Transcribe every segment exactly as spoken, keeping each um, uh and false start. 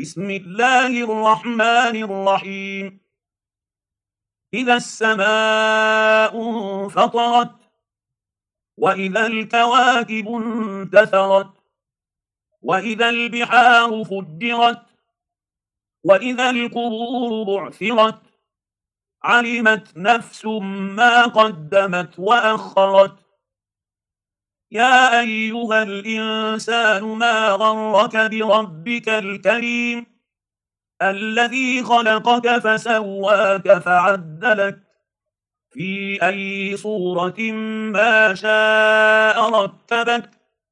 بسم الله الرحمن الرحيم. إذا السماء انفطرت، وإذا الكواكب انتثرت، وإذا البحار فجرت، وإذا القبور بعثرت، علمت نفس ما قدمت وأخرت. يا أيها الإنسان ما غرك بربك الكريم الذي خلقك فسواك فعدلك في أي صورة ما شاء ركبك.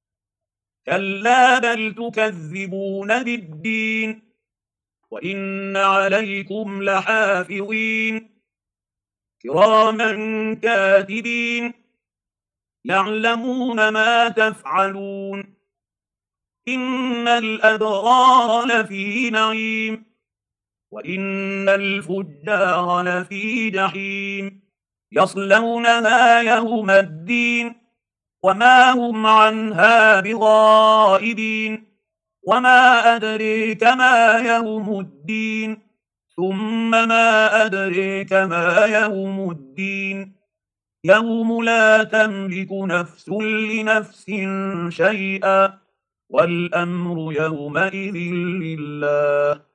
كلا بل تكذبون بالدين، وإن عليكم لحافظين كراما كاتبين يعلمون ما تفعلون. إن الأبرار لفي نعيم، وإن الفجار لفي جحيم، يصلونها يوم الدين وما هم عنها بغائبين. وما أدريك ما يوم الدين، ثم ما أدريك ما يوم الدين، يوم لا تملك نفس لنفس شيئا، والأمر يومئذ لله.